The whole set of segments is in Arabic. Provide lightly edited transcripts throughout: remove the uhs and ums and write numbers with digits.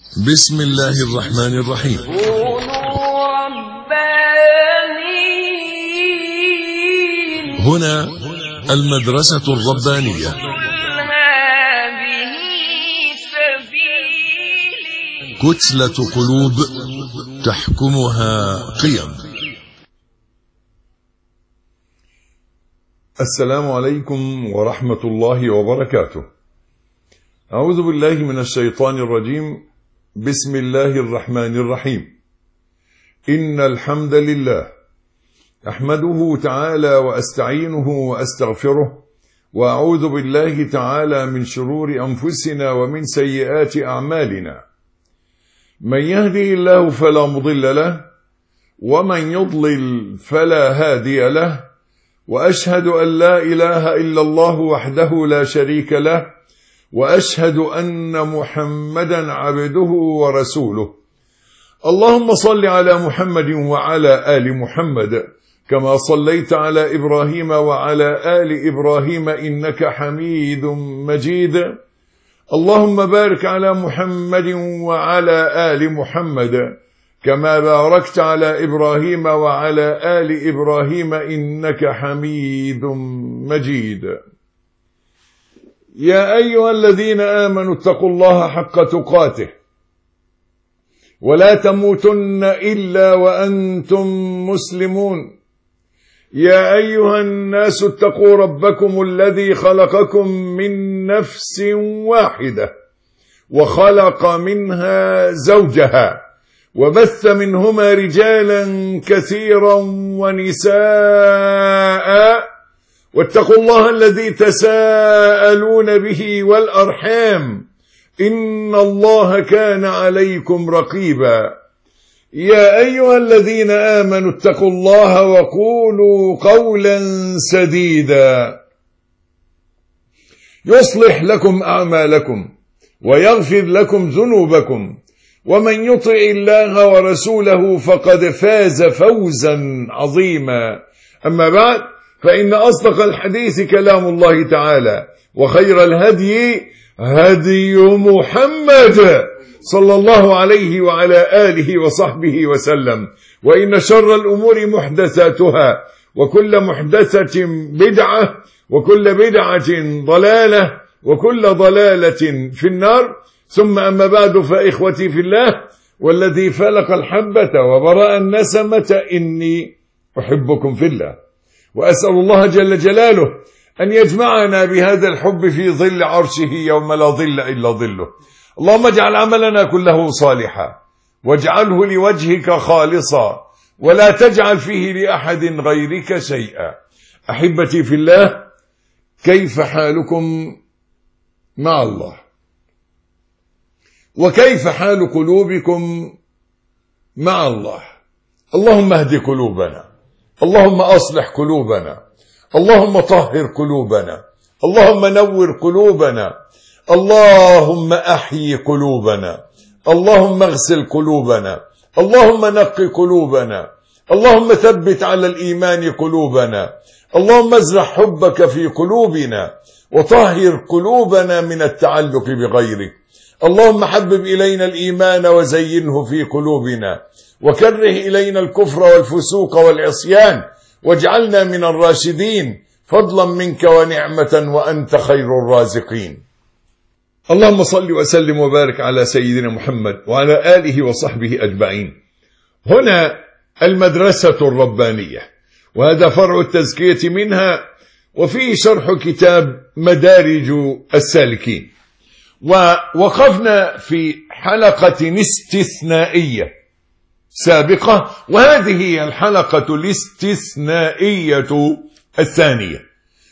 بسم الله الرحمن الرحيم. كونوا ربانيين. هنا المدرسة الربانية. هذه سبيلي. كتلة قلوب تحكمها قيم. السلام عليكم ورحمة الله وبركاته. أعوذ بالله من الشيطان الرجيم. بسم الله الرحمن الرحيم. إن الحمد لله أحمده تعالى وأستعينه وأستغفره، وأعوذ بالله تعالى من شرور أنفسنا ومن سيئات أعمالنا. من يهدي الله فلا مضل له، ومن يضلل فلا هادي له، وأشهد أن لا إله إلا الله وحده لا شريك له، وأشهد أن محمدا عبده ورسوله. اللهم صل على محمد وعلى آل محمد كما صليت على إبراهيم وعلى آل إبراهيم إنك حميد مجيد. اللهم بارك على محمد وعلى آل محمد كما باركت على إبراهيم وعلى آل إبراهيم إنك حميد مجيد. يا أيها الذين آمنوا اتقوا الله حق تقاته ولا تموتن إلا وأنتم مسلمون. يا أيها الناس اتقوا ربكم الذي خلقكم من نفس واحدة وخلق منها زوجها وبث منهما رجالا كثيرا ونساء، واتقوا الله الذي تساءلون به والأرحام إن الله كان عليكم رقيبا. يا أيها الذين آمنوا اتقوا الله وقولوا قولا سديدا يصلح لكم أعمالكم ويغفر لكم ذنوبكم، ومن يطع الله ورسوله فقد فاز فوزا عظيما. أما بعد، فإن أصدق الحديث كلام الله تعالى، وخير الهدي هدي محمد صلى الله عليه وعلى آله وصحبه وسلم، وإن شر الأمور محدثاتها، وكل محدثة بدعة، وكل بدعة ضلالة، وكل ضلالة في النار. ثم أما بعد، فإخوتي في الله والذي فلق الحبة وبرأ النسمة، إني أحبكم في الله، وأسأل الله جل جلاله أن يجمعنا بهذا الحب في ظل عرشه يوم لا ظل إلا ظله. اللهم اجعل عملنا كله صالحا، واجعله لوجهك خالصا، ولا تجعل فيه لأحد غيرك شيئا. أحبتي في الله، كيف حالكم مع الله؟ وكيف حال قلوبكم مع الله؟ اللهم اهد قلوبنا، اللهم أصلح قلوبنا، اللهم طهر قلوبنا، اللهم نور قلوبنا، اللهم أحيي قلوبنا، اللهم اغسل قلوبنا، اللهم نقي قلوبنا، اللهم ثبت على الإيمان قلوبنا، اللهم ازرع حبك في قلوبنا، وطهر قلوبنا من التعلق بغيرك. اللهم حبب إلينا الإيمان وزينه في قلوبنا، وكره إلينا الكفر والفسوق والعصيان، واجعلنا من الراشدين فضلا منك ونعمة، وأنت خير الرازقين. اللهم صل وسلم وبارك على سيدنا محمد وعلى آله وصحبه أجمعين. هنا المدرسة الربانية، وهذا فرع التزكية منها، وفيه شرح كتاب مدارج السالكين. ووقفنا في حلقة استثنائية سابقة، وهذه هي الحلقة الاستثنائية الثانية.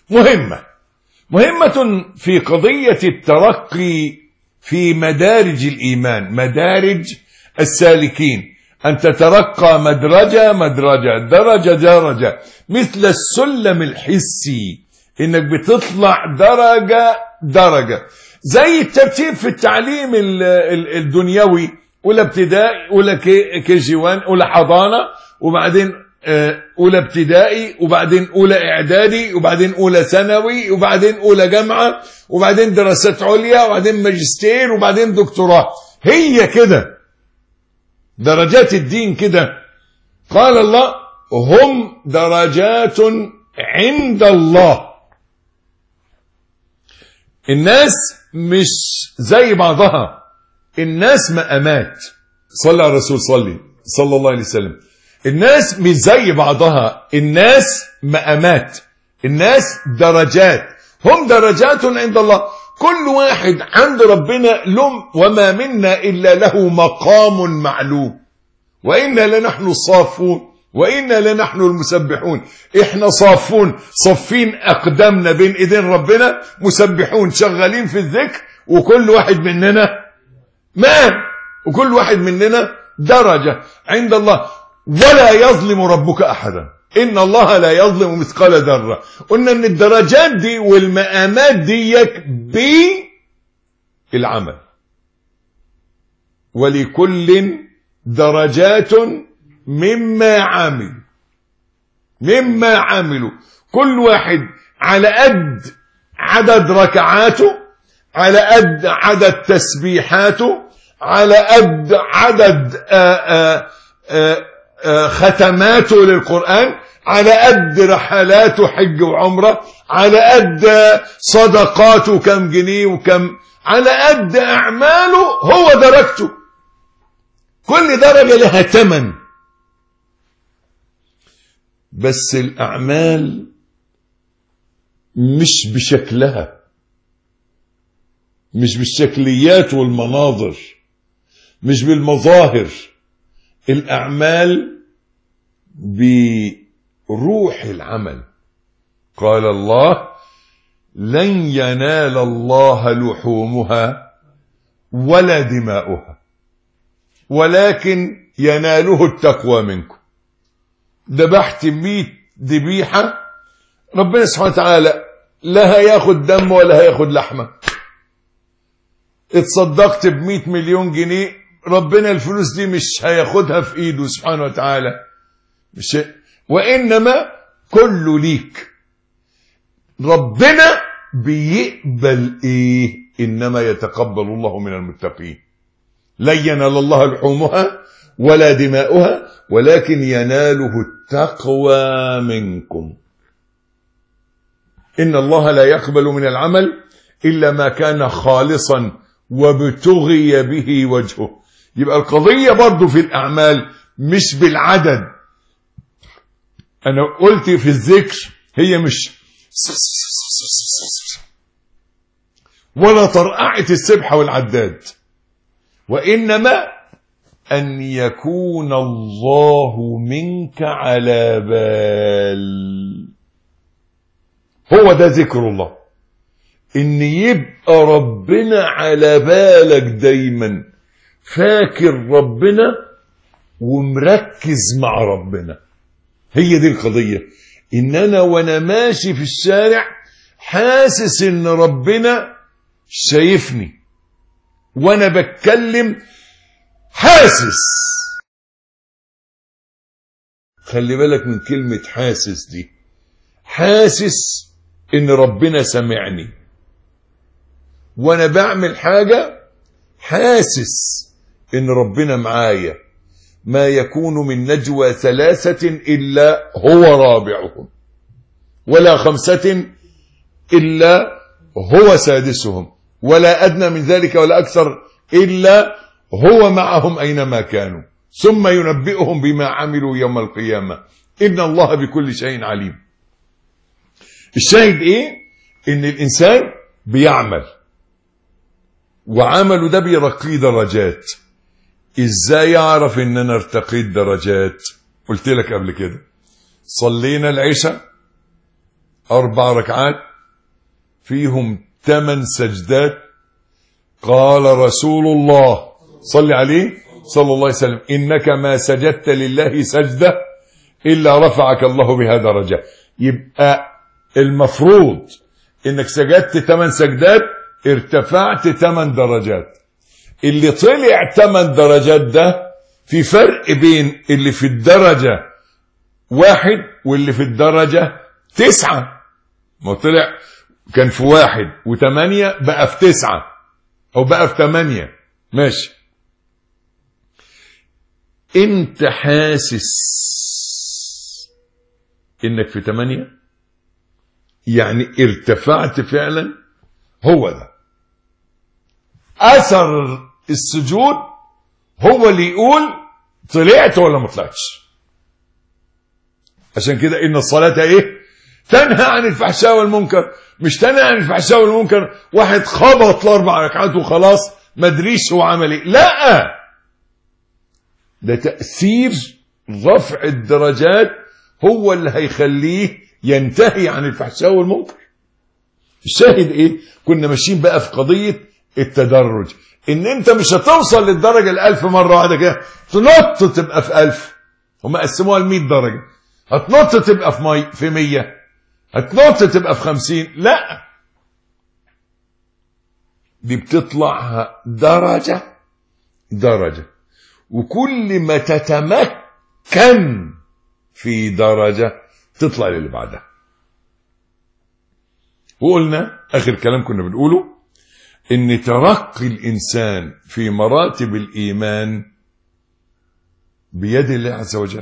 مهمة في قضية الترقي في مدارج الإيمان، مدارج السالكين، أن تترقى مدرجة مدرجة، درجة درجة، مثل السلم الحسي، إنك بتطلع درجة درجة، زي الترتيب في التعليم الدنيوي، أولى ابتدائي، أولى كي جي 1، أولى حضانة، وبعدين أولى ابتدائي، وبعدين أولى إعدادي، وبعدين أولى ثانوي، وبعدين أولى جامعة، وبعدين دراسات عليا، وبعدين ماجستير، وبعدين دكتوراه. هي كده درجات الدين كده. قال الله هم درجات عند الله. الناس مش زي بعضها، الناس مقامات. صلى على الرسول صلى الله عليه وسلم. الناس مش زي بعضها، الناس مقامات، الناس درجات. هم درجات عند الله. كل واحد عند ربنا له، وما منا إلا له مقام معلوم. وإنا لنحن الصافون وإنا لنحن المسبحون. إحنا صافون، صفين أقدامنا بين إيدين ربنا، مسبحون شغالين في الذكر. وكل واحد مننا مقام، وكل واحد مننا درجة عند الله. ولا يظلم ربك أحدا، إن الله لا يظلم مثقال ذرة. قلنا إن الدرجات دي والمقامات ديك بالعمل. ولكل درجات مما عملوا. كل واحد على قد عدد ركعاته، على قد عدد تسبيحاته، على قد عدد ختماته للقرآن، على قد رحلاته حج وعمرة، على قد صدقاته كم جنيه وكم، على قد أعماله هو درجته. كل درجة لها ثمن. بس الأعمال مش بشكلها، مش بالشكليات والمناظر، مش بالمظاهر. الأعمال بروح العمل. قال الله لن ينال الله لحومها ولا دماؤها ولكن يناله التقوى منكم. ذبحت 100 ذبيحة، ربنا سبحانه وتعالى لا هياخد دم ولا هياخد لحمة. اتصدقت ب100 مليون جنيه، ربنا الفلوس دي مش هياخدها في ايده سبحانه وتعالى، مش، وإنما كله ليك. ربنا بيقبل ايه؟ إنما يتقبل الله من المتقين. لن ينال الله لحومها ولا دماؤها ولكن يناله التقوى منكم. إن الله لا يقبل من العمل إلا ما كان خالصا وابتغي به وجهه. يبقى القضية برضو في الأعمال مش بالعدد. أنا قلت في الذكر هي مش ولا طرقعة السبحة والعداد، وإنما أن يكون الله منك على بال. هو ده ذكر الله، إن يبقى ربنا على بالك دايما، فاكر ربنا ومركز مع ربنا. هي دي القضية. إن أنا وأنا ماشي في الشارع حاسس إن ربنا شايفني، وأنا بتكلم حاسس. خلي بالك من كلمة حاسس دي. حاسس إن ربنا سمعني، وأنا بعمل حاجة حاسس إن ربنا معايا. ما يكون من نجوى 3 إلا هو رابعهم، ولا 5 إلا هو سادسهم، ولا أدنى من ذلك ولا أكثر إلا هو معهم أينما كانوا، ثم ينبئهم بما عملوا يوم القيامة. إن الله بكل شيء عليم. الشاهد إيه؟ إن الإنسان بيعمل، وعمله ده بيرقيه درجات. إزاي يعرف إن أنا ارتقيت درجات؟ قلت لك قبل كده، صلينا العشاء 4 ركعات فيهم 8 سجدات. قال رسول الله صلى عليه صلى الله عليه وسلم إنك ما سجدت لله سجدة إلا رفعك الله بها درجة. يبقى المفروض إنك سجدت 8 سجدات، ارتفعت 8 درجات. اللي طلع 8 درجات ده في فرق بين اللي في الدرجة 1 واللي في الدرجة 9. ما طلع كان في 1 و8 بقى في 9 أو بقى في 8، ماشي. انت حاسس انك في 8 يعني ارتفعت فعلا. هو ده اثر السجود، هو اللي يقول طلعت ولا ما طلعتش. عشان كده ان الصلاة ايه؟ تنهى عن الفحشاء والمنكر. مش تنهى عن الفحشاء والمنكر واحد خبط ل4 ركعات وخلاص ما ادريش هو عمل ايه. لا، ده تأثير رفع الدرجات هو اللي هيخليه ينتهي عن الفحشاء والمنكر. الشاهد ايه؟ كنا ماشيين بقى في قضية التدرج، ان انت مش هتوصل للدرجة 1000 مرة واحدة كده تنط تبقى في 1000. هم قسموها ل100 درجة. هتنط تبقى في 100، هتنط تبقى في 50. لا، دي بتطلع درجة درجة، وكل ما تتمكن في درجة تطلع للي بعدها. وقلنا آخر كلام كنا بنقوله إن ترقي الإنسان في مراتب الإيمان بيد الله عز وجل،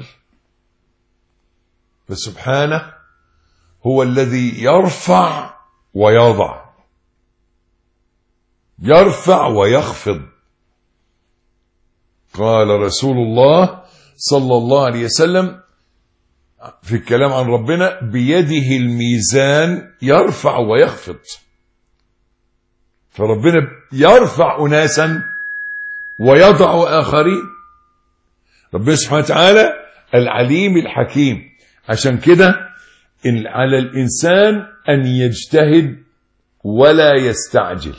فسبحانه هو الذي يرفع ويضع، يرفع ويخفض. قال رسول الله صلى الله عليه وسلم في الكلام عن ربنا: بيده الميزان يرفع ويخفض. فربنا يرفع أناسا ويضع آخرين. ربنا سبحانه وتعالى العليم الحكيم. عشان كده إن على الإنسان أن يجتهد ولا يستعجل،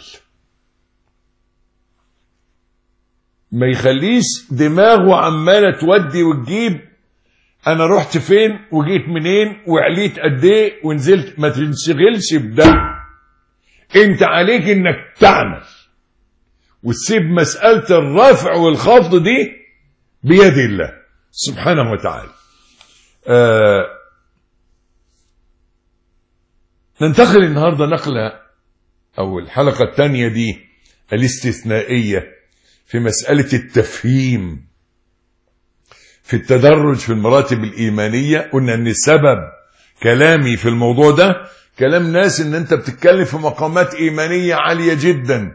ما يخليش دماغه عمالة تودي وتجيب، أنا رحت فين وجيت منين وعليت قد ايه ونزلت. ما تنشغلش بده. انت عليك انك تعمل وتسيب مسألة الرفع والخفض دي بيد الله سبحانه وتعالى. ننتقل النهاردة نقلة أو الحلقة الثانية دي الاستثنائية في مسألة التفهيم في التدرج في المراتب الإيمانية. قلنا أن سبب كلامي في الموضوع ده كلام ناس ان انت بتتكلم في مقامات إيمانية عالية جدا.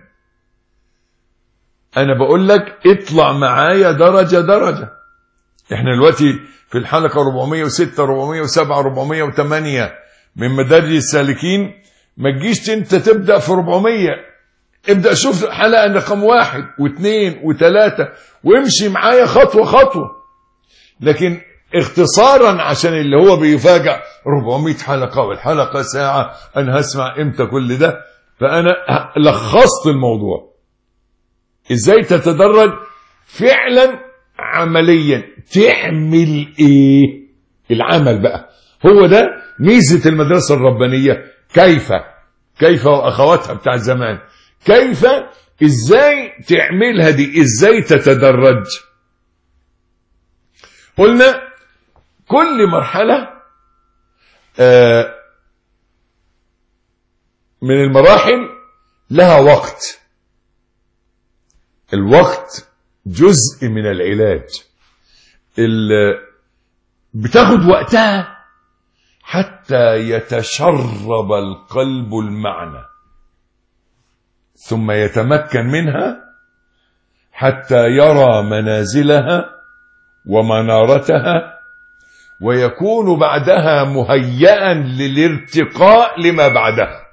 انا بقول لك اطلع معايا درجة درجة. احنا دلوقتي في الحلقة 406 407 408 من مدارج السالكين. ما تجيش انت تبدأ في 400، ابدأ شوف حلقة رقم 1 و2 و3 وامشي معايا خطوة خطوة. لكن اختصارا عشان اللي هو بيفاجأ 400 حلقة والحلقة ساعة، انا هسمع امتى كل ده؟ فانا لخصت الموضوع ازاي تتدرج فعلا عمليا. تعمل ايه؟ العمل بقى هو ده ميزة المدرسة الربانية. كيف واخواتها بتاع زمان، كيف ازاي تعملها دي، ازاي تتدرج. قلنا كل مرحلة من المراحل لها وقت. الوقت جزء من العلاج. بتاخد وقتها حتى يتشرب القلب المعنى، ثم يتمكن منها حتى يرى منازلها ومنارتها، ويكون بعدها مهيئا للارتقاء لما بعدها.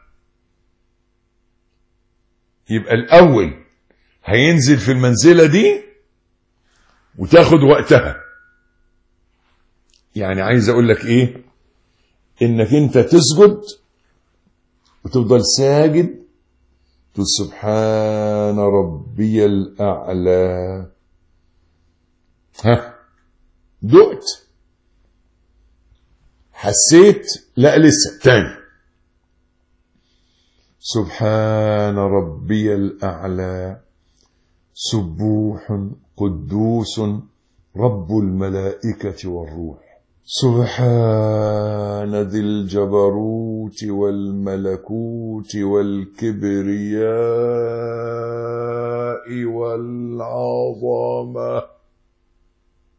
يبقى الأول هينزل في المنزلة دي وتاخد وقتها. يعني عايز أقول لك إيه؟ إنك أنت تسجد وتفضل ساجد تقول سبحان ربي الأعلى. ها، دقت؟ حسيت؟ لا لسه. تاني سبحان ربي الأعلى سبوح قدوس رب الملائكة والروح سبحان ذي الجبروت والملكوت والكبرياء والعظمة.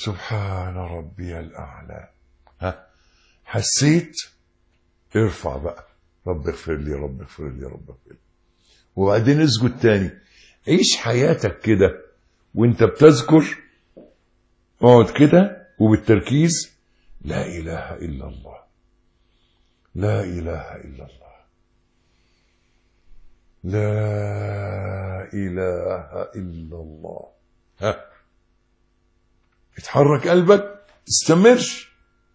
سبحان ربي الأعلى. ها حسيت؟ ارفع بقى، رب اغفر لي رب اغفر لي رب اغفر لي. وبعدين اسجد تاني. عيش حياتك كده وانت بتذكر، اقعد كده وبالتركيز لا إله إلا الله، لا إله إلا الله، لا إله إلا الله. ها اتحرك قلبك، استمرش.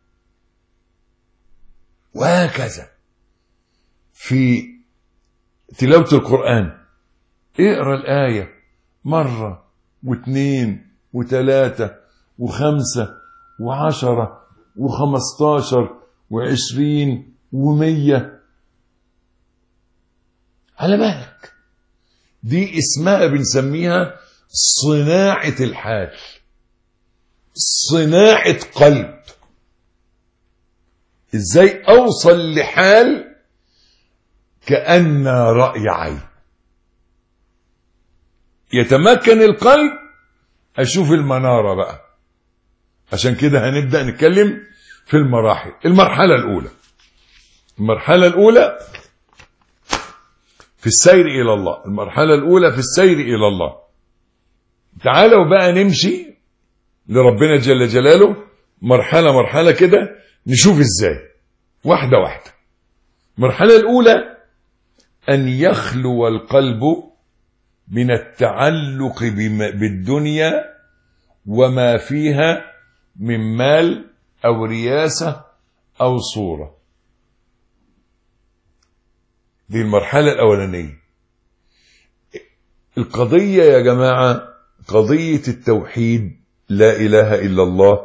وهكذا في تلاوة القرآن، اقرأ الآية مرة واثنين وثلاثة وخمسة وعشرة وخمستاشر وعشرين ومية على بالك. دي اسمها بنسميها صناعة الحال، صناعة قلب. ازاي اوصل لحال كأن رأي عين، يتمكن القلب. اشوف المنارة بقى. عشان كده هنبدأ نتكلم في المراحل. المرحلة الأولى في السير إلى الله. المرحلة الأولى في السير إلى الله. تعالوا بقى نمشي لربنا جل جلاله مرحلة مرحلة كده، نشوف ازاي واحدة واحدة. المرحلة الأولى أن يخلو القلب من التعلق بالدنيا وما فيها من مال أو رياسة أو صورة. دي المرحلة الأولانية. القضية يا جماعة قضية التوحيد، لا إله إلا الله،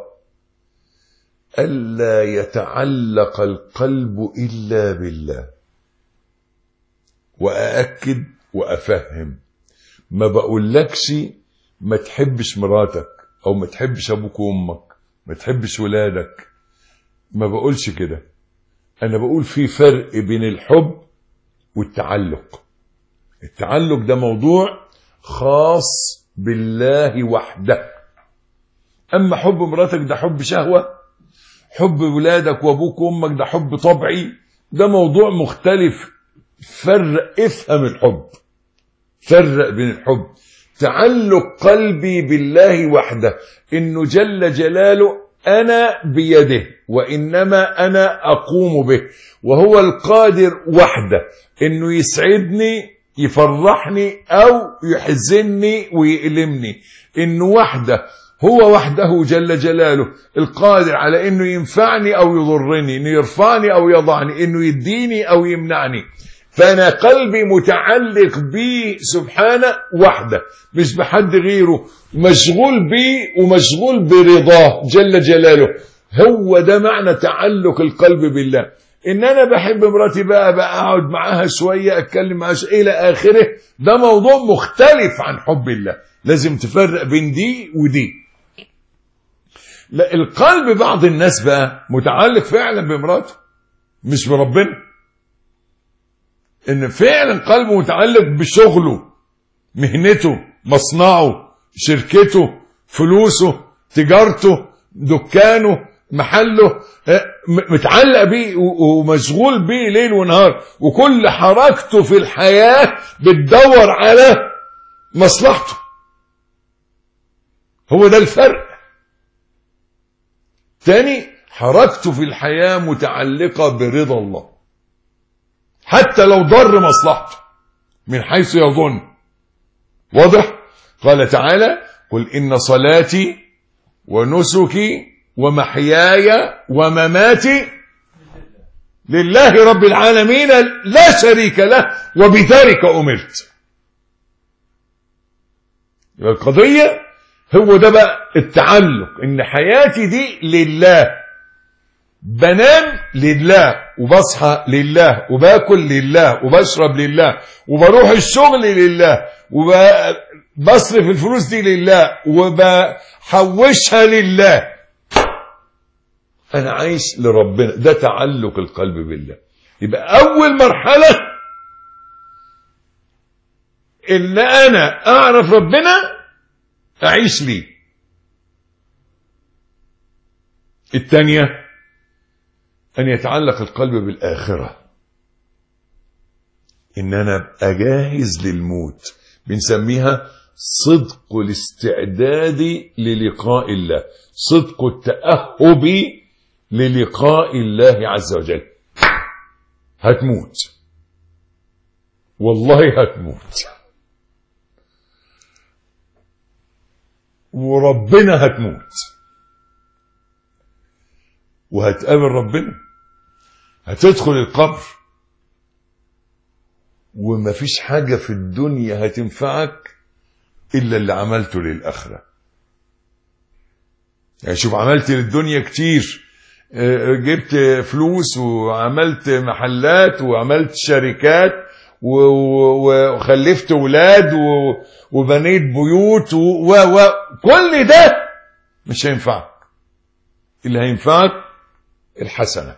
ألا يتعلق القلب إلا بالله. وأأكد وأفهم، ما بقولكش ما تحبش مراتك أو ما تحبش أبوك وأمك، ما تحبش ولادك، ما بقولش كده. أنا بقول في فرق بين الحب والتعلق. التعلق ده موضوع خاص بالله وحده. أما حب مراتك ده حب شهوة، حب ولادك وأبوك وأمك ده حب طبيعي، ده موضوع مختلف. فرق، افهم الحب، فرق بين الحب. تعلق قلبي بالله وحده، إنه جل جلاله أنا بيده وإنما أنا أقوم به، وهو القادر وحده إنه يسعدني يفرحني أو يحزنني ويؤلمني. إنه وحده، هو وحده جل جلاله القادر على إنه ينفعني أو يضرني، إنه يرفعني أو يضعني، إنه يديني أو يمنعني. فأنا قلبي متعلق بيه سبحانه وحده، مش بحد غيره، مشغول بيه ومشغول برضاه جل جلاله. هو ده معنى تعلق القلب بالله. إن أنا بحب مراتي بقى أقعد معاها شوية، أتكلم معاها إلى آخره، ده موضوع مختلف عن حب الله. لازم تفرق بين دي ودي. لا، القلب بعض الناس بقى متعلق فعلا بمراته مش بربنا. ان فعلا قلبه متعلق بشغله، مهنته، مصنعه، شركته، فلوسه، تجارته، دكانه، محله، متعلق بيه ومشغول بيه ليل ونهار، وكل حركته في الحياة بتدور على مصلحته. هو ده الفرق. تاني، حركته في الحياة متعلقة برضا الله، حتى لو ضر مصلحته من حيث يظن. واضح؟ قال تعالى: قل إن صلاتي ونسكي ومحياي ومماتي لله رب العالمين لا شريك له وبذلك أمرت. القضية هو ده بقى التعلق، إن حياتي دي لله، بنام لله وبصحى لله وباكل لله وبشرب لله وبروح الشغل لله وبصرف الفلوس دي لله وبحوشها لله. أنا عايش لربنا، ده تعلق القلب بالله. يبقى أول مرحلة إن أنا أعرف ربنا، أعيش ليه. الثانية أن يتعلق القلب بالآخرة، إن أنا أبقى جاهز للموت، بنسميها صدق الاستعداد للقاء الله، صدق التأهب للقاء الله عز وجل. هتموت، والله هتموت، وربنا هتموت، وهتقابل ربنا، هتدخل القبر، ومفيش حاجة في الدنيا هتنفعك إلا اللي عملته للآخرة. يعني شوف، عملت للدنيا كتير، جبت فلوس وعملت محلات وعملت شركات وخلفت ولاد وبنيت بيوت وكل ده مش هينفعك. اللي هينفعك الحسنة،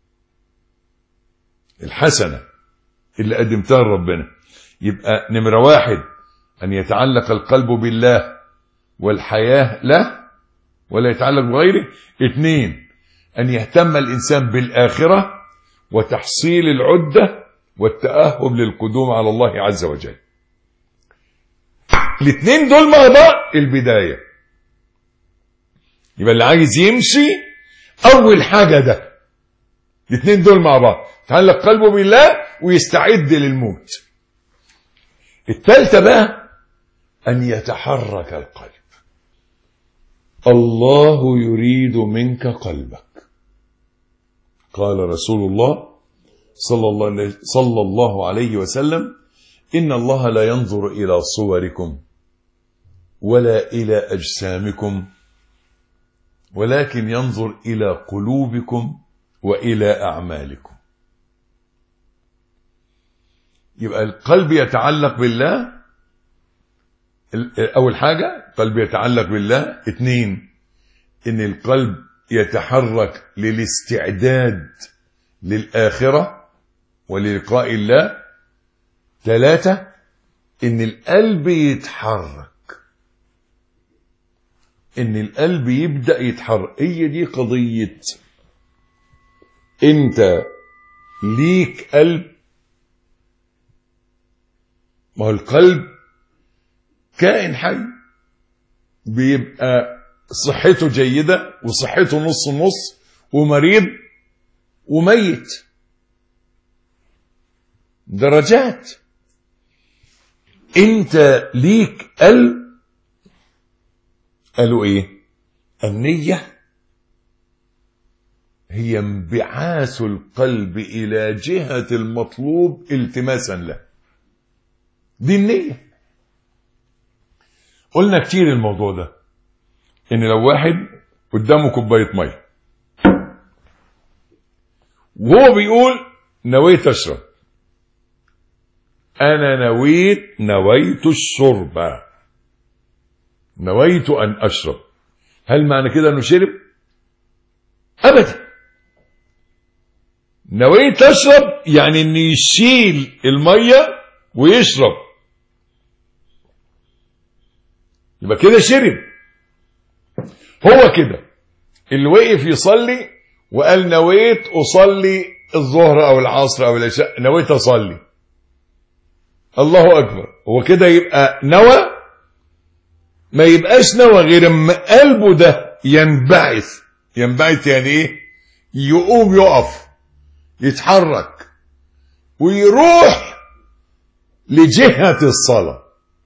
الحسنة اللي قدمتها لربنا. يبقى نمرة واحد أن يتعلق القلب بالله والحياة له ولا يتعلق بغيره. اثنين، أن يهتم الإنسان بالآخرة وتحصيل العدة والتأهب للقدوم على الله عز وجل. الاثنين دول مع بعض البداية. يبقى اللي عايز يمشي أول حاجة ده، الاثنين دول مع بعض، يتعلق قلبه بالله ويستعد للموت. الثالثة بقى أن يتحرك القلب. الله يريد منك قلبك. قال رسول الله صلى الله عليه وسلم: إن الله لا ينظر إلى صوركم ولا إلى أجسامكم ولكن ينظر إلى قلوبكم وإلى أعمالكم. يبقى القلب يتعلق بالله، أول حاجة قلب يتعلق بالله. اثنين، إن القلب يتحرك للاستعداد للآخرة وللقاء الله. ثلاثة، إن القلب يتحرك، إن القلب يبدأ يتحرك. هي دي قضية. أنت ليك قلب، ما هو القلب كائن حي، بيبقى صحته جيدة وصحته نص نص، ومريض وميت، درجات. انت ليك قلب، قالوا ايه؟ النية هي انبعاث القلب الى جهة المطلوب التماسا له. دي النية. قلنا كتير الموضوع ده، ان لو واحد قدامه كوباية مية وهو بيقول نويت اشرب، انا نويت الشرب، نويت ان اشرب، هل معنى كده انه شرب؟ ابدا. نويت اشرب يعني ان يشيل المية ويشرب، يبقى كده شرب. هو كده اللي وقف يصلي وقال نويت أصلي الظهر أو العصر أو العشاء، نويت أصلي، الله أكبر، هو كده يبقى نوى؟ ما يبقاش نوى غير اما قلبه ده ينبعث. ينبعث يعني ايه؟ يقوم، يقف، يتحرك ويروح لجهة الصلاة.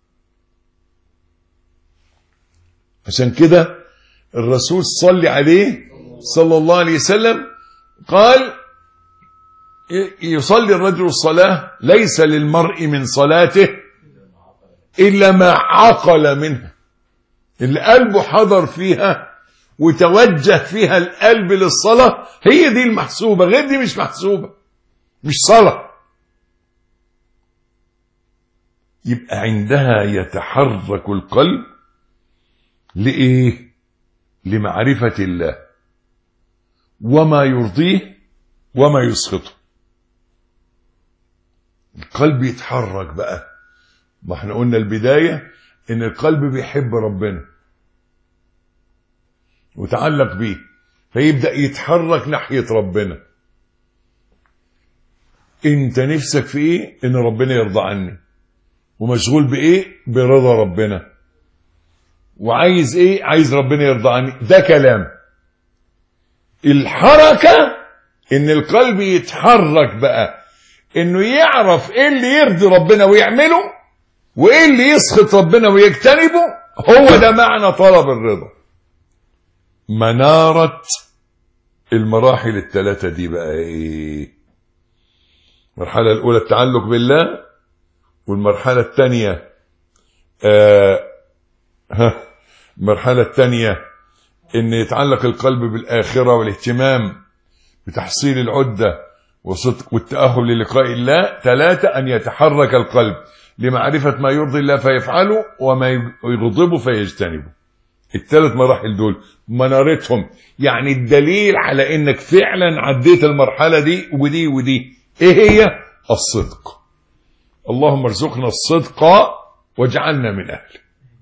عشان كده الرسول صلى عليه صلى الله عليه وسلم قال: يصلي الرجل الصلاة ليس للمرء من صلاته إلا ما عقل منها. اللي قلبه حضر فيها وتوجه فيها القلب للصلاة هي دي المحسوبة، غير دي مش محسوبة، مش صلاة. يبقى عندها يتحرك القلب لإيه؟ لمعرفة الله وما يرضيه وما يسخطه. القلب يتحرك بقى. ما احنا قلنا البداية ان القلب بيحب ربنا وتعلق بيه، فيبدأ يتحرك ناحية ربنا. انت نفسك في ايه؟ ان ربنا يرضى عني. ومشغول بايه؟ برضا ربنا. وعايز ايه؟ عايز ربنا يرضى عني. ده كلام. الحركة ان القلب يتحرك بقى، انه يعرف ايه اللي يرضي ربنا ويعمله وايه اللي يسخط ربنا ويجتنبه. هو ده معنى طلب الرضا. منارة المراحل الثلاثة دي بقى ايه؟ المرحلة الاولى التعلق بالله، والمرحلة الثانية المرحلة الثانية ان يتعلق القلب بالاخرة والاهتمام بتحصيل العدة وصدق والتأهل للقاء الله. 3 ان يتحرك القلب لمعرفة ما يرضي الله فيفعله وما يغضبه فيجتنبه. الثلاث مراحل دول منارتهم، يعني الدليل على انك فعلا عديت المرحلة دي ودي ودي. ايه هي؟ الصدق. اللهم ارزقنا الصدق واجعلنا من اهله.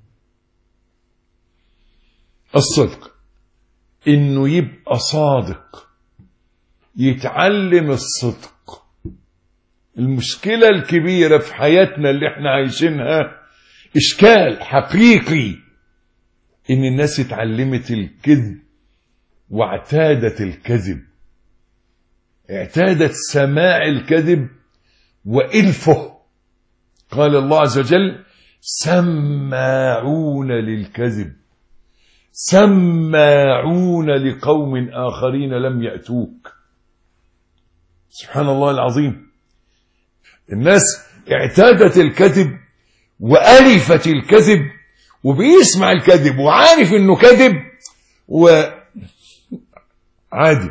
الصدق انه يبقى صادق، يتعلم الصدق. المشكلة الكبيرة في حياتنا اللي احنا عايشينها اشكال حقيقي، ان الناس اتعلمت الكذب واعتادت الكذب، اعتادت سماع الكذب وإلفه. قال الله عز وجل: سماعون للكذب، سماعون لقوم آخرين لم يأتوك. سبحان الله العظيم. الناس اعتادت الكذب وألفت الكذب، وبيسمع الكذب وعارف انه كذب وعادي.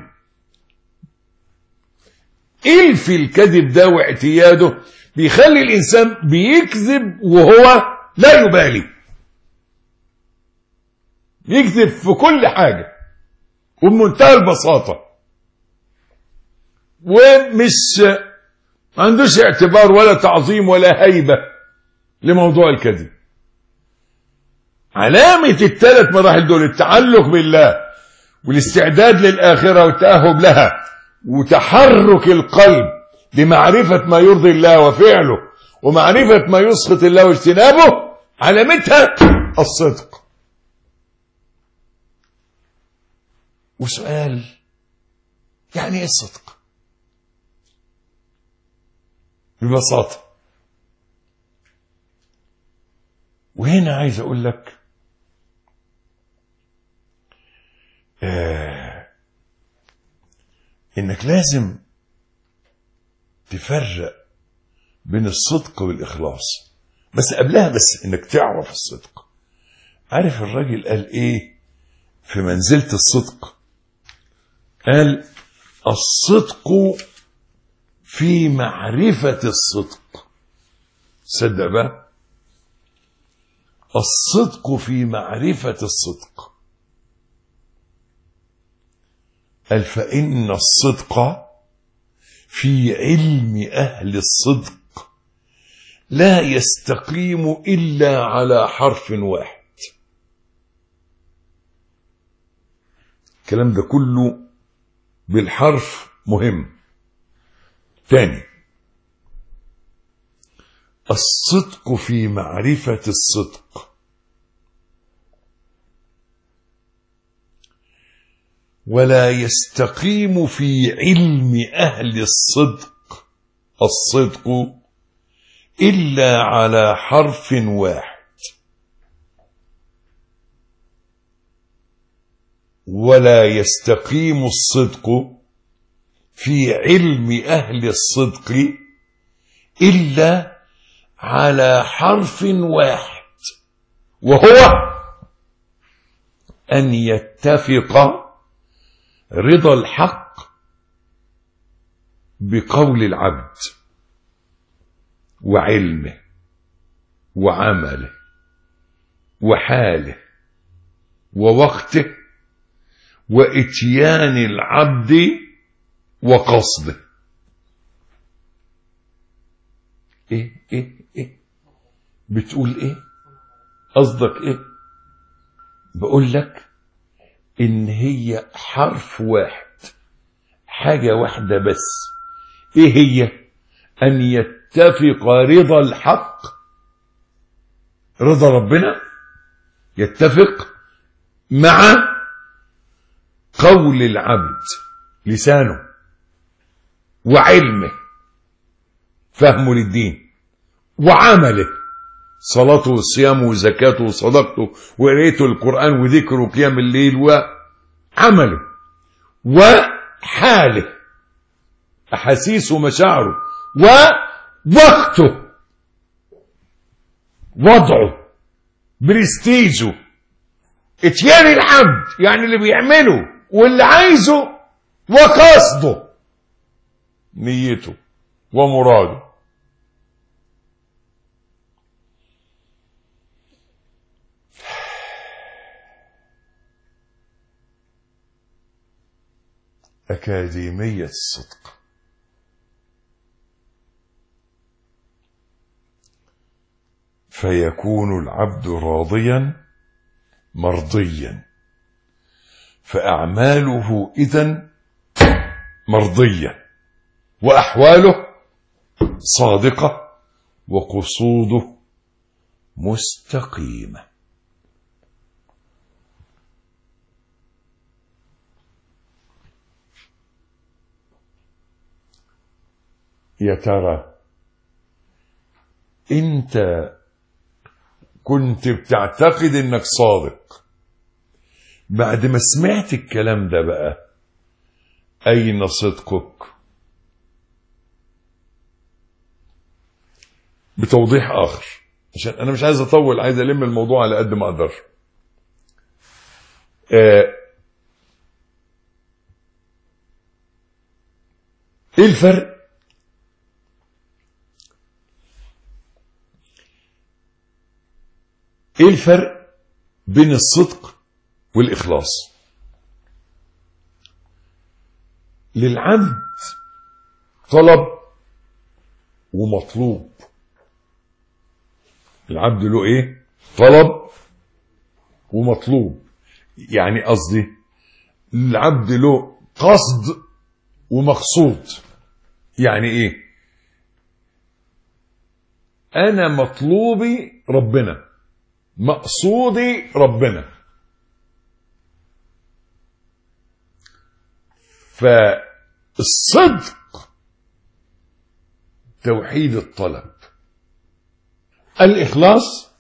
إلف الكذب ده واعتياده بيخلي الإنسان بيكذب وهو لا يبالي، يكذب في كل حاجة وبمنتهى البساطة، ومش عندوش اعتبار ولا تعظيم ولا هيبة لموضوع الكذب. علامة الثلاث مراحل دول: التعلق بالله والاستعداد للآخرة والتأهب لها وتحرك القلب لمعرفة ما يرضي الله وفعله ومعرفة ما يسخط الله واجتنابه، علامتها الصدق. وسؤال: يعني ايه الصدق؟ ببساطة، وهنا عايز اقول لك انك لازم تفرق بين الصدق والإخلاص. بس قبلها بس انك تعرف الصدق. عارف الراجل قال ايه في منزلة الصدق؟ قال: الصدق في معرفة الصدق. صدق بقى، الصدق في معرفة الصدق. قال: فإن الصدق في علم أهل الصدق لا يستقيم إلا على حرف واحد. الكلام ده كله بالحرف مهم. تاني: الصدق في معرفة الصدق ولا يستقيم في علم أهل الصدق إلا على حرف واحد. ولا يستقيم الصدق في علم أهل الصدق إلا على حرف واحد، وهو أن يتفق رضا الحق بقول العبد وعلمه وعمله وحاله ووقته وإتيان العبد وقصده. ايه بتقول ايه؟ قصدك ايه؟ بقول لك إن هي حرف واحد، حاجة واحدة بس. إيه هي؟ أن يتفق رضا الحق، رضا ربنا يتفق مع قول العبد لسانه وعلمه فهمه للدين وعمله، صلاته وصيامه وزكاته وصدقته وقراءته القرآن وذكره وقيام الليل وعمله وحاله، أحاسيسه ومشاعره ووقته، وضعه، برستيجه، اتيان العبد يعني اللي بيعمله واللي عايزه، وقصده، نيته ومراده. أكاديمية الصدق. فيكون العبد راضيا مرضيا، فأعماله إذن مرضية، وأحواله صادقة، وقصوده مستقيمة. يا ترى انت كنت بتعتقد انك صادق، بعد ما سمعت الكلام ده بقى اين صدقك؟ بتوضيح اخر، عشان انا مش عايز اطول، عايز الم الموضوع على قد ما اقدر. ايه الفرق ايه الفرق بين الصدق والاخلاص؟ للعبد طلب ومطلوب. العبد له ايه؟ طلب ومطلوب. يعني قصدي العبد له قصد ومقصود. يعني ايه؟ انا مطلوبي ربنا، مقصودي ربنا. فالصدق توحيد الطلب، الإخلاص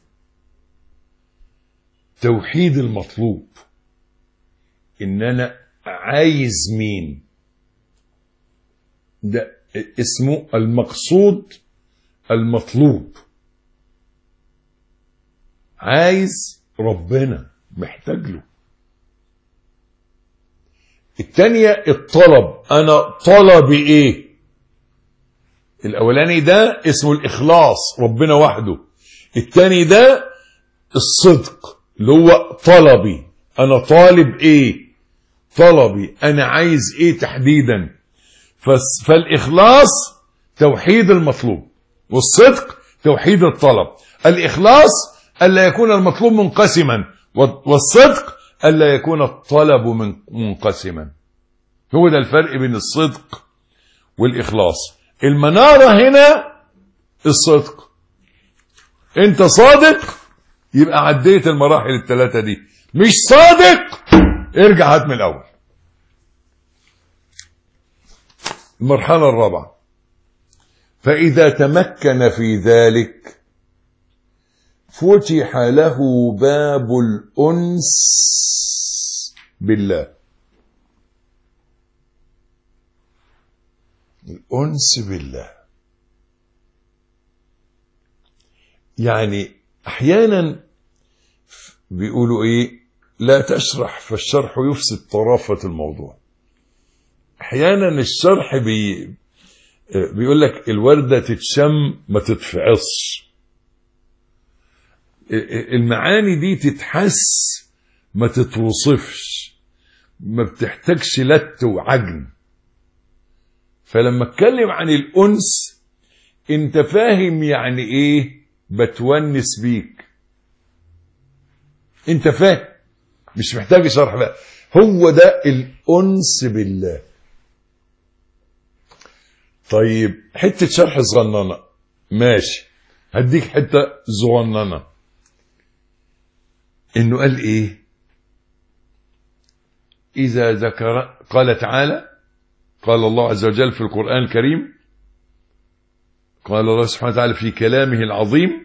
توحيد المطلوب. إن أنا عايز مين؟ ده اسمه المقصود المطلوب. عايز ربنا، محتاج له. التانية الطلب، أنا طلبي إيه؟ الأولاني ده اسمه الإخلاص، ربنا وحده. التاني ده الصدق اللي هو طلبي، أنا طالب إيه؟ طلبي أنا عايز إيه تحديدا. فالإخلاص توحيد المطلوب، والصدق توحيد الطلب. الإخلاص ألا يكون المطلوب منقسما، والصدق ألا يكون الطلب منقسما. هو ده الفرق بين الصدق والإخلاص. المنارة هنا الصدق. انت صادق يبقى عديت المراحل الثلاثة دي. مش صادق ارجع هات من الأول. المرحلة الرابعة، فإذا تمكن في ذلك فتح له باب الأنس بالله. الأنس بالله يعني أحيانا بيقولوا إيه؟ لا تشرح فالشرح يفسد طرافة الموضوع. أحيانا الشرح بيقول لك الوردة تتشم ما تتفعصش. المعاني دي تتحس ما تتوصفش، ما بتحتاجش لت وعجن. فلما اتكلم عن الأنس انت فاهم يعني ايه بتونس بيك. انت فاهم، مش محتاج شرح بقى. هو ده الأنس بالله. طيب حتة شرح صغننة ماشي، هديك حتة صغننة. إنه قال إيه؟ إذا ذكر، قال تعالى، قال الله عز وجل في القرآن الكريم، قال الله سبحانه وتعالى في كلامه العظيم: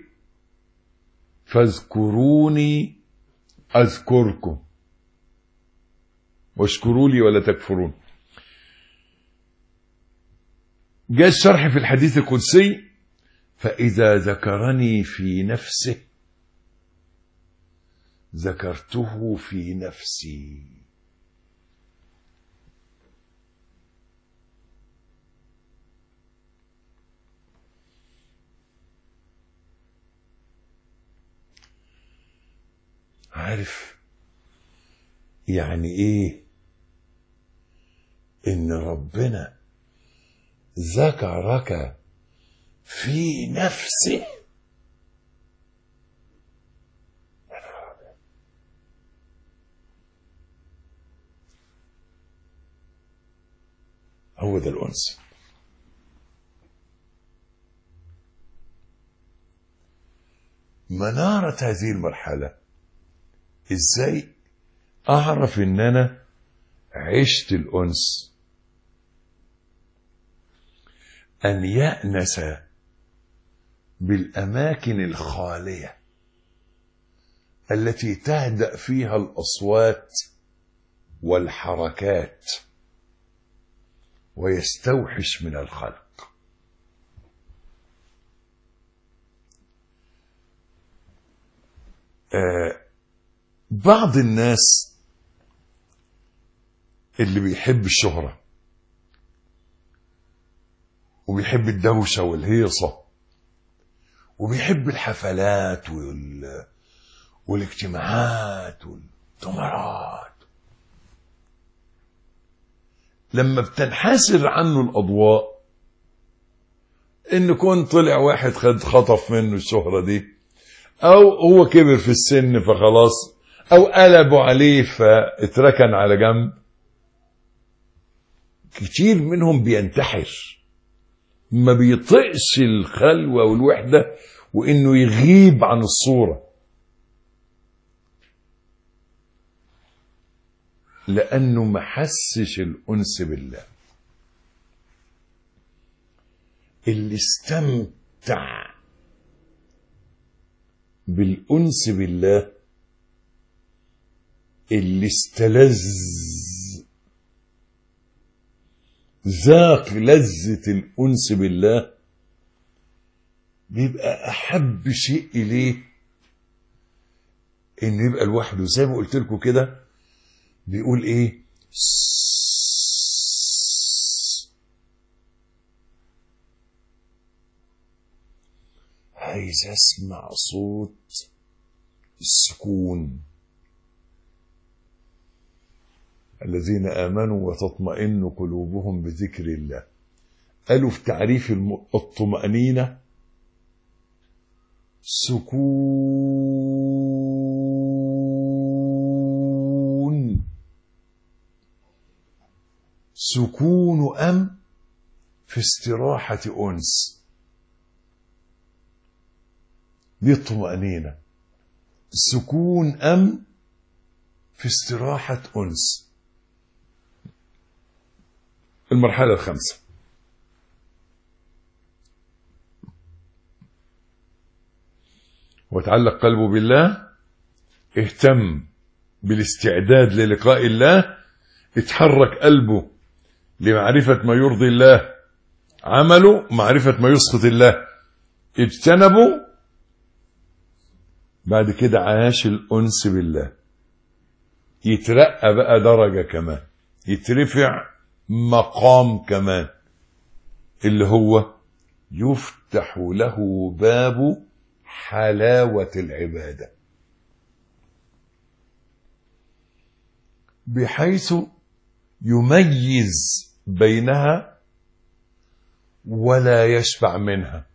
فاذكروني أذكركم واشكروا لي ولا تكفرون. جاء الشرح في الحديث القدسي: فإذا ذكرني في نفسه ذكرته في نفسي. عارف يعني ايه ان ربنا ذكرك في نفسه؟ هو ده الأنس. منارة هذه المرحلة ازاي اعرف ان انا عشت الأنس؟ ان يأنس بالأماكن الخالية التي تهدأ فيها الأصوات والحركات ويستوحش من الخلق. بعض الناس اللي بيحب الشهرة وبيحب الدوشة والهيصة وبيحب الحفلات والاجتماعات والتمرات، لما بتنحسر عنه الأضواء، إن كون طلع واحد خطف منه الشهرة دي، أو هو كبر في السن فخلاص، أو قلبوا عليه فاتركن على جنب، كتير منهم بينتحر، ما بيطقش الخلوة والوحدة وإنه يغيب عن الصورة، لأنه ما حسش الأنس بالله. اللي استمتع بالأنس بالله، اللي استلذ ذاق لذة الأنس بالله، بيبقى أحب شيء إليه إنه يبقى لوحده. زي ما قلت لكم كده، بيقول إيه؟ عايز أسمع صوت السكون. الذين آمنوا وتطمئن قلوبهم بذكر الله. قالوا في تعريف الطمأنينة: سكون أم في استراحة أنس. دي الطمأنينة، سكون أم في استراحة أنس. المرحلة الخامسة: وتعلق قلبه بالله، اهتم بالاستعداد للقاء الله، اتحرك قلبه لمعرفة ما يرضي الله، عمله معرفة ما يسخط الله، اجتنبه. بعد كده عاش الأنس بالله، يترقى بقى درجة كمان، يترفع مقام كمان، اللي هو يفتح له باب حلاوة العبادة، بحيث يميز بينها ولا يشبع منها.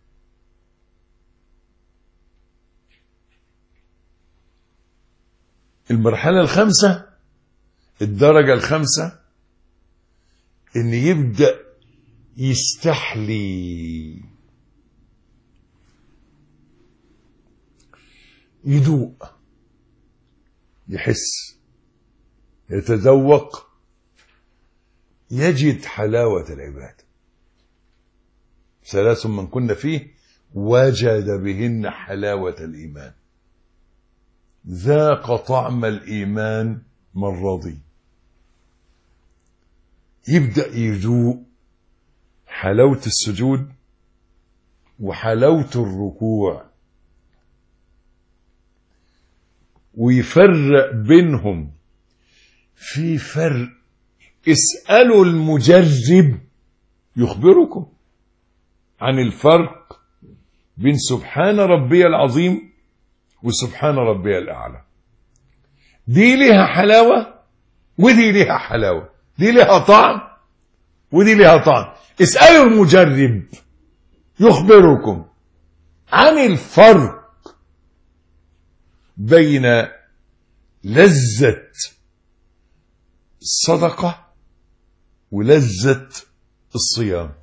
المرحلة الخامسة: الدرجة الخامسة ان يبدأ يستحلي، يدوق، يحس، يتذوق، يجد حلاوة العبادة. 3 من كنا فيه وجد بهن حلاوة الإيمان، ذاق طعم الإيمان من رضي. يبدأ يذوق حلاوة السجود وحلاوة الركوع، ويفرق بينهم. في فرق، اسألوا المجرب يخبركم عن الفرق بين سبحان ربي العظيم وسبحان ربي الأعلى. دي لها حلاوة ودي لها حلاوة، دي لها طعم ودي لها طعم. اسألوا المجرب يخبركم عن الفرق بين لذة الصدقة ولذة الصيام،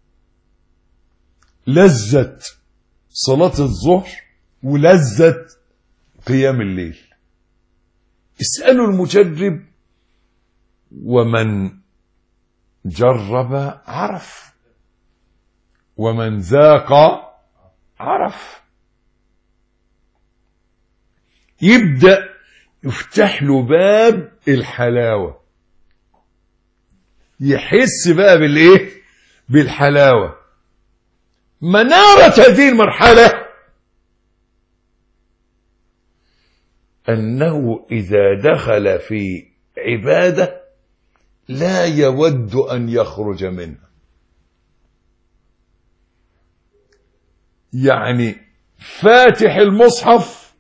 لذة صلاة الظهر ولذة قيام الليل. اسألوا المجرب، ومن جرب عرف، ومن ذاق عرف. يبدأ يفتح له باب الحلاوة، يحس بقى بالايه؟ بالحلاوة. منارة هذه المرحلة أنه إذا دخل في عبادة لا يود أن يخرج منها. يعني فاتح المصحف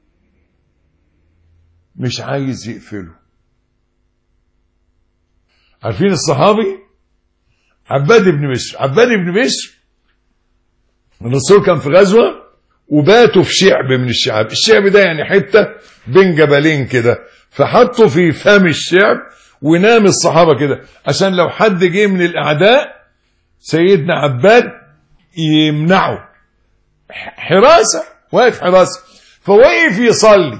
مش عايز يقفله. عارفين الصحابي عباد بن بشر؟ عباد بن بشر الرسول كان في غزوة وباتوا في شعب من الشعب. الشعب ده يعني حتة بين جبلين كده، فحطوا في فم الشعب ونام الصحابة كده عشان لو حد جه من الأعداء سيدنا عباد يمنعه. حراسة، واقف حراسة. فوقف يصلي.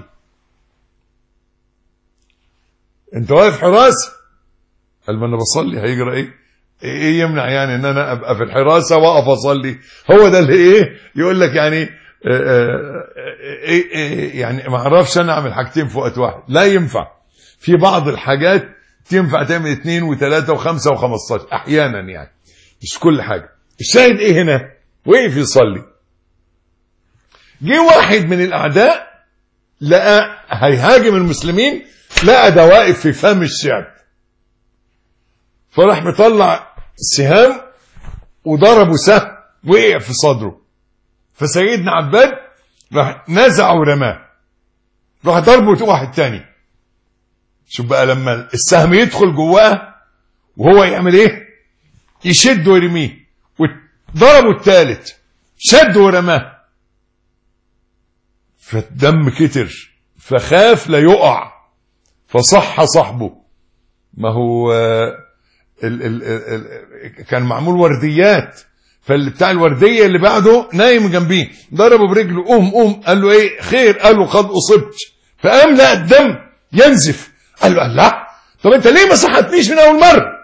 انت واقف حراسة؟ قال ما انا بصلي، هيجرى ايه يمنع يعني ان انا ابقى في الحراسة واقف اصلي؟ هو ده اللي يقول لك يعني يعني ما اعرفش انا اعمل حاجتين في وقت واحد. لا ينفع. في بعض الحاجات تنفع تعمل 2 و3 و5 و15 احيانا، يعني مش كل حاجة. الشاهد هنا وقف يصلي. جه واحد من الاعداء لقى هيهاجم المسلمين، لقى ده واقف في فم الشعب، فراح مطلع السهام وضربه سهم وقع في صدره. فسيدنا عباد راح نزعه ورماه، راح ضربه واحد تاني. شوف بقى لما السهم يدخل جواه وهو يعمل ايه؟ يشد ويرميه. وضربه الثالث، شد ورماه، فالدم كتر، فخاف لا يقع، فصح صاحبه. ما هو كان معمول ورديات، فالبتاع الوردية اللي بعده نايم جنبيه، ضربه برجله، قوم. قال له ايه خير؟ قال له قد اصبت. فقام لقى الدم ينزف. قال له لا، طب انت ليه ما صحتنيش من اول مرة؟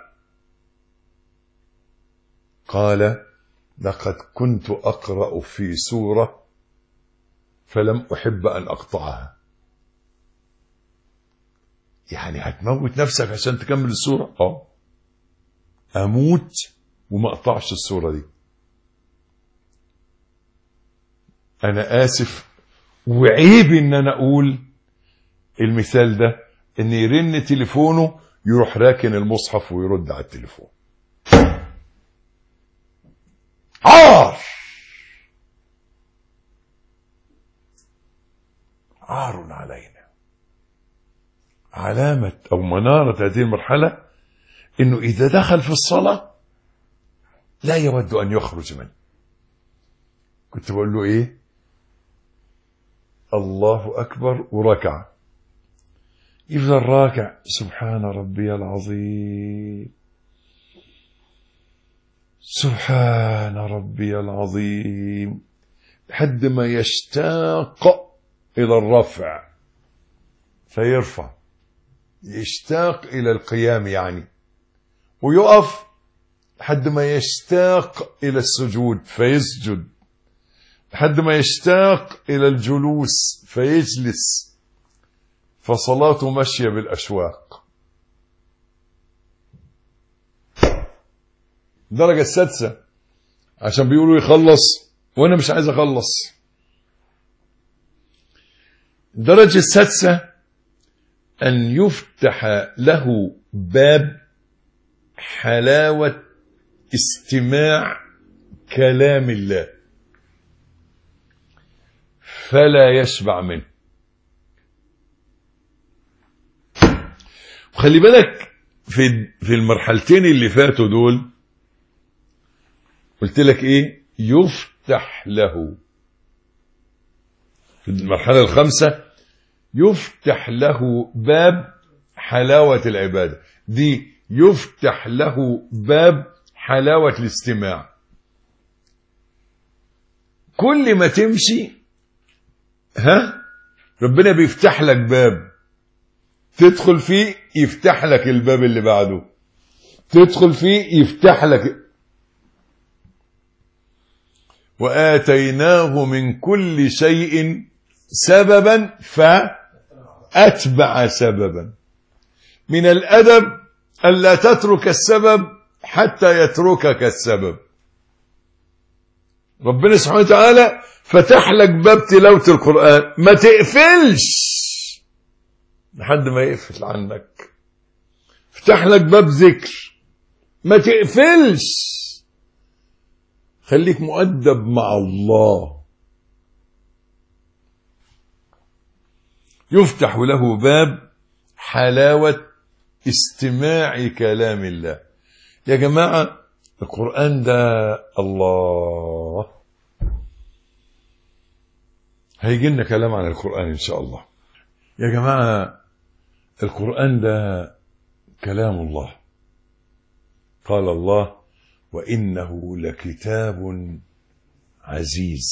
قال لقد كنت اقرأ في سورة فلم احب ان اقطعها. يعني هتموت نفسك عشان تكمل السورة؟ اموت وما اقطعش السورة دي. انا اسف وعيب ان انا اقول المثال ده، ان يرن تليفونه يروح راكن المصحف ويرد على التليفون. عار علينا. علامة او منارة هذه المرحلة انه اذا دخل في الصلاة لا يود ان يخرج منه. كنت بقول له ايه؟ الله اكبر وركع، يفضل راكع سبحان ربي العظيم سبحان ربي العظيم لحد ما يشتاق إلى الرفع فيرفع، يشتاق إلى القيام يعني، ويقف لحد ما يشتاق إلى السجود فيسجد، لحد ما يشتاق إلى الجلوس فيجلس، فصلاته ماشية بالأشواق. الدرجة السادسة عشان بيقولوا يخلص وأنا مش عايز أخلص. الدرجة السادسة أن يفتح له باب حلاوة استماع كلام الله فلا يشبع منه. وخلي بالك في المرحلتين اللي فاتوا دول قلت لك ايه؟ يفتح له. في المرحلة الخامسة يفتح له باب حلاوة العبادة، دي يفتح له باب حلاوة الاستماع. كل ما تمشي ربنا بيفتح لك باب تدخل فيه يفتح لك الباب اللي بعده، تدخل فيه يفتح لك. وآتيناه من كل شيء سببا فأتبع سببا. من الأدب ألا تترك السبب حتى يتركك السبب. ربنا سبحانه وتعالى فتح لك باب تلاوة القرآن، ما تقفلش لحد ما يقفل عنك. فتح لك باب ذكر، ما تقفلش، خليك مؤدب مع الله. يفتح له باب حلاوة استماع كلام الله. يا جماعة القرآن ده الله، هيجي لنا كلام عن القرآن إن شاء الله. يا جماعة القرآن ده كلام الله. قال الله: وإنه لكتاب عزيز.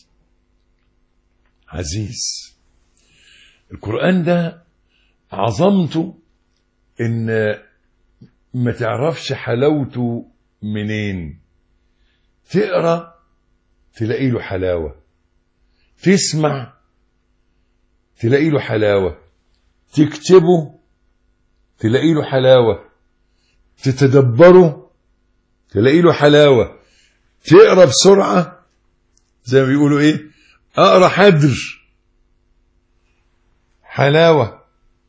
عزيز. القرآن ده عظمته إن ما تعرفش حلاوته منين. تقرأ تلاقي له حلاوة، تسمع تلاقي له حلاوة، تكتبه تلاقي له حلاوة، تتدبره تلاقي له حلاوة، تقرأ بسرعة زي ما بيقولوا ايه، اقرأ حدر حلاوة،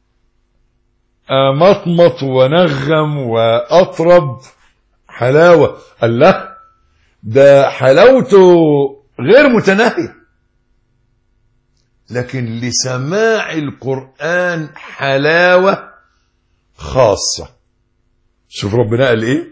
مطمط ونغم وأطرب حلاوة. الله، ده حلاوته غير متناهية. لكن لسماع القرآن حلاوة خاصة. شوف ربنا قال ايه،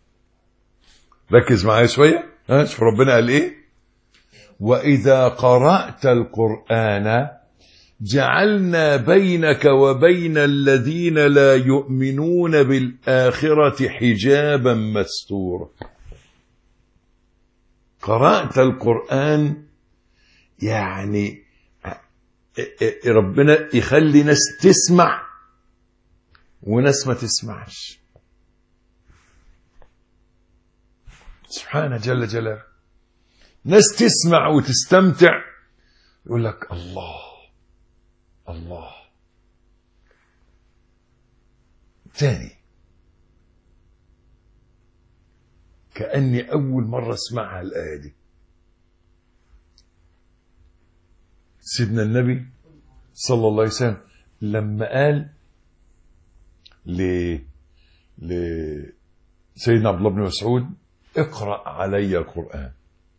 ركز معايا شوية. شوف ربنا قال ايه: وإذا قرأت القرآن جعلنا بينك وبين الذين لا يؤمنون بالآخرة حجابا مستورا. قرأت القرآن يعني ربنا يخلي ناس تسمع وناس ما تسمعش. سبحانه جل جلاله. ناس تسمع وتستمتع، يقول لك الله الله. تاني كأني أول مرة اسمعها الآية دي. سيدنا النبي صلى الله عليه وسلم لما قال لسيدنا عبد الله بن مسعود: اقرأ علي القرآن.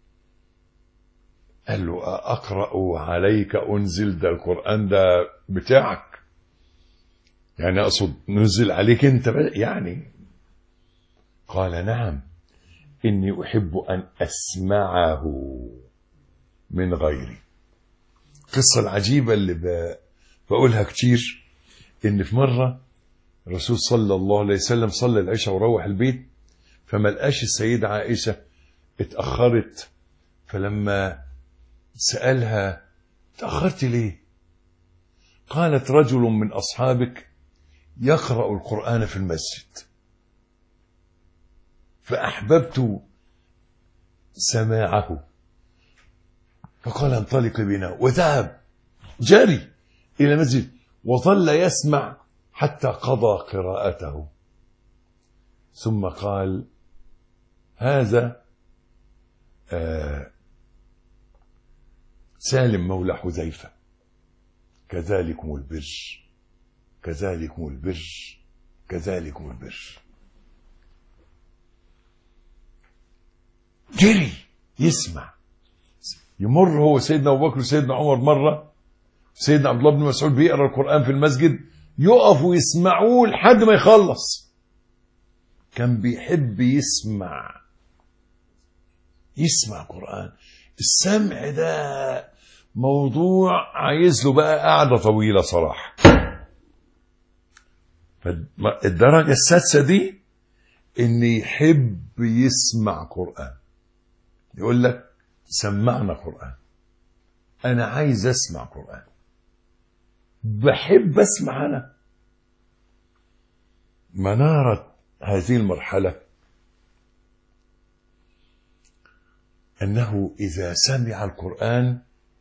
قال له: أقرأ عليك أنزل؟ ده القرآن ده بتاعك، يعني أقصد نزل عليك أنت يعني. قال: نعم، إني أحب أن أسمعه من غيري. القصة العجيبة اللي بقولها كتير، إن في مرة الرسول صلى الله عليه وسلم صلى العشاء وروح البيت، فما لقاش السيدة عائشة، اتأخرت. فلما سألها تأخرت ليه؟ قالت رجل من أصحابك يقرأ القرآن في المسجد فأحببت سماعه، فقال انطلق بنا، وذهب جري إلى المسجد وظل يسمع حتى قضى قراءته، ثم قال هذا سالم مولى حذيفة، كذلكم البر كذلكم البر كذلكم البر. جري يسمع، يمر هو سيدنا أبو بكر وسيدنا عمر مرة، سيدنا عبد الله بن مسعود بيقرأ القرآن في المسجد، يقفوا يسمعوه لحد ما يخلص. كان بيحب يسمع قرآن. السمع ده موضوع عايز له بقى قعدة طويلة صراحة. فالدرجة السادسة دي ان يحب يسمع قرآن، يقول لك سمعنا قرآن، انا عايز اسمع قرآن، بحب اسمع. انا منارة هذه المرحلة انه اذا سمع القرآن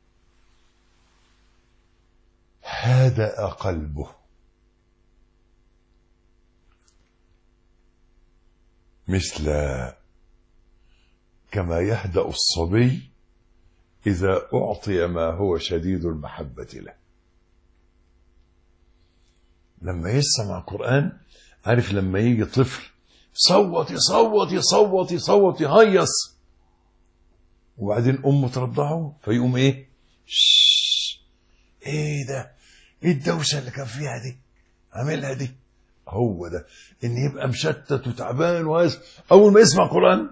هدأ قلبه، مثل كما يهدأ الصبي إذا أعطي ما هو شديد المحبة له. لما يسمع القرآن، عارف لما يجي طفل صوت يصوت يصوت يصوت يهيص، وبعدين أمه ترضعه فيقوم إيه؟ إيه ده؟ إيه الدوشة اللي كان فيها دي؟ عاملها دي. هو ده ان يبقى مشتت وتعبان وهز، اول ما يسمع قرآن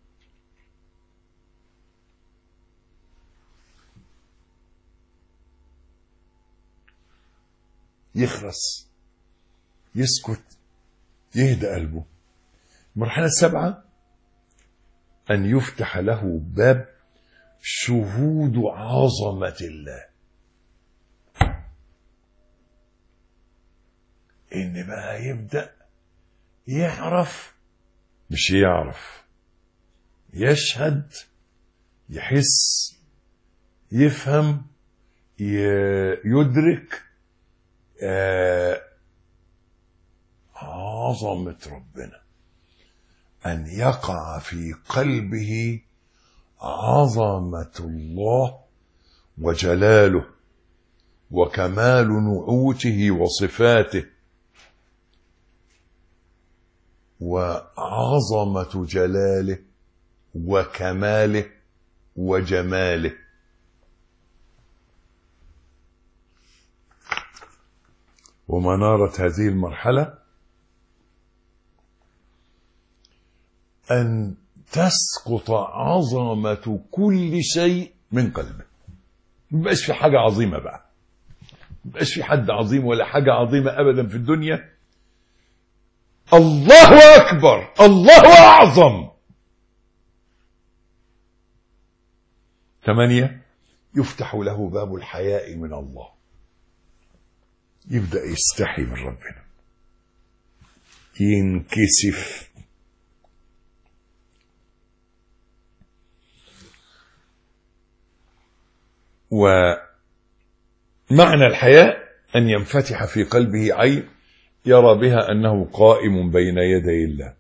يخرس، يسكت، يهدى قلبه. المرحلة السابعة ان يفتح له باب شهود عظمة الله، ان بقى يبدأ يعرف، مش يعرف، يشهد، يحس، يفهم، يدرك عظمة ربنا، أن يقع في قلبه عظمة الله وجلاله وكمال نعوته وصفاته وعظمة جلاله وكماله وجماله. ومنارة هذه المرحلة أن تسقط عظمة كل شيء من قلبه، مبقاش في حاجة عظيمة بقى، مبقاش في حد عظيم ولا حاجة عظيمة أبدا في الدنيا. الله أكبر، الله أعظم. 8 يفتح له باب الحياء من الله، يبدأ يستحي من ربنا، ينكسف. ومعنى الحياء أن ينفتح في قلبه عين يرى بها أنه قائم بين يدي الله.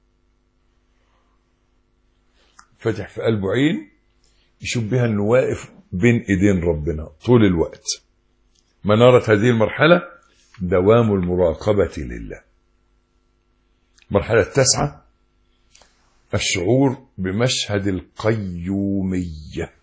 فتح في قلبه عين يشوف بها أنه واقف بين إيدين ربنا طول الوقت. منارة هذه المرحلة دوام المراقبة لله. المرحلة 9 الشعور بمشهد القيومية.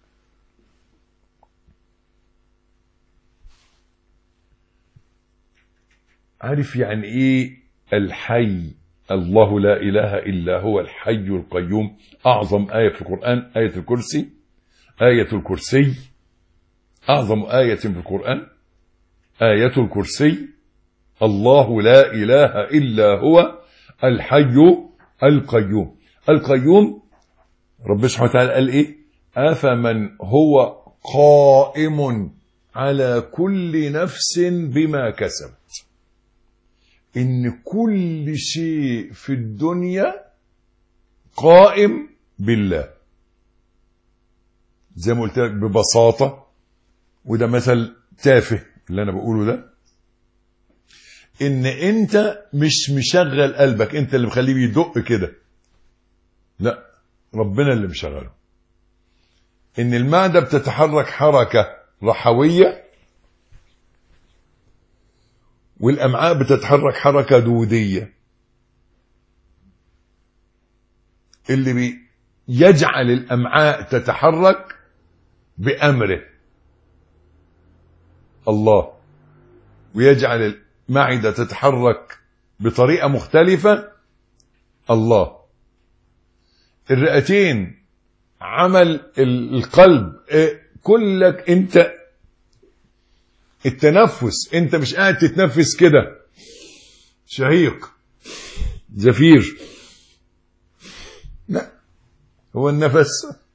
عارف يعني ايه الحي؟ الله لا اله الا هو الحي القيوم. اعظم آية في القرآن آية الكرسي. آية الكرسي اعظم آية في القرآن آية الكرسي الله لا إله إلا هو الحي القيوم. القيوم رب سبحانه وتعالى قال إيه؟ أفمن هو قائم على كل نفس بما كسبت. إن كل شيء في الدنيا قائم بالله، زي ما قلت لك ببساطة، وده مثل تافه اللي أنا بقوله ده، إن أنت مش مشغل قلبك، أنت اللي مخليه بيدق كده، لا، ربنا اللي مشغله. إن المعدة بتتحرك حركة رحوية، والأمعاء بتتحرك حركة دودية. اللي يجعل الأمعاء تتحرك بأمره الله، ويجعل المعدة تتحرك بطريقة مختلفة الله. الرئتين، عمل القلب، كلك انت. التنفس، انت مش قاعد تتنفس كده، شهيق زفير، لا، هو النفس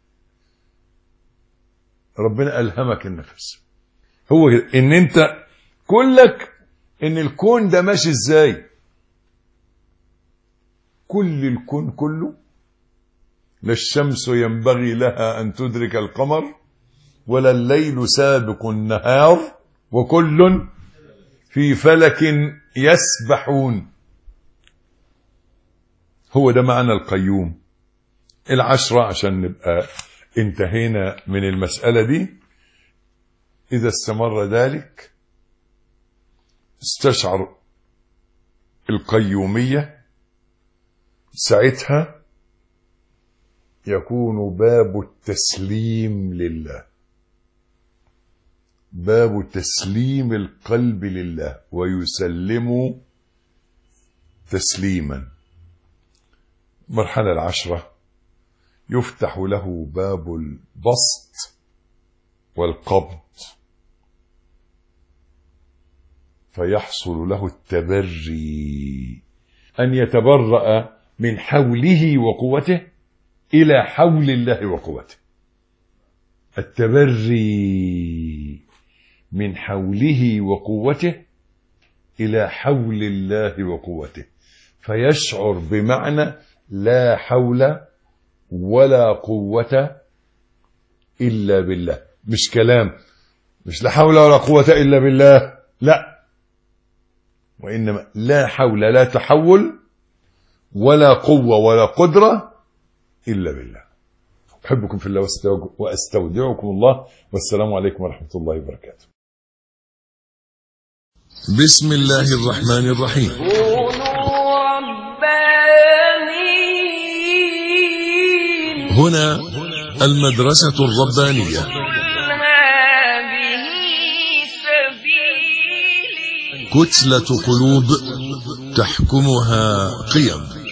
ربنا ألهمك النفس. هو ان انت كلك، ان الكون ده ماشي ازاي. كل الكون كله، لا الشمس ينبغي لها ان تدرك القمر، ولا الليل سابق النهار، وكل في فلك يسبحون. هو ده معنى القيوم. 10 عشان نبقى انتهينا من المسألة دي. إذا استمر ذلك استشعر القيومية، ساعتها يكون باب التسليم لله، باب تسليم القلب لله، ويسلم تسليما. المرحلة 10 يفتح له باب البسط والقبض، فيحصل له التبري، أن يتبرأ من حوله وقوته إلى حول الله وقوته. التبري من حوله وقوته إلى حول الله وقوته، فيشعر بمعنى لا حول ولا قوة إلا بالله. مش كلام، مش لا حول ولا قوة إلا بالله، لا، وإنما لا حول، لا تحول، ولا قوة ولا قدرة إلا بالله. أحبكم في الله وأستودعكم الله، والسلام عليكم ورحمة الله وبركاته. بسم الله الرحمن الرحيم. كونوا ربانيين. هنا المدرسة الربانية. هذه سبيلي. كتلة قلوب تحكمها قيم.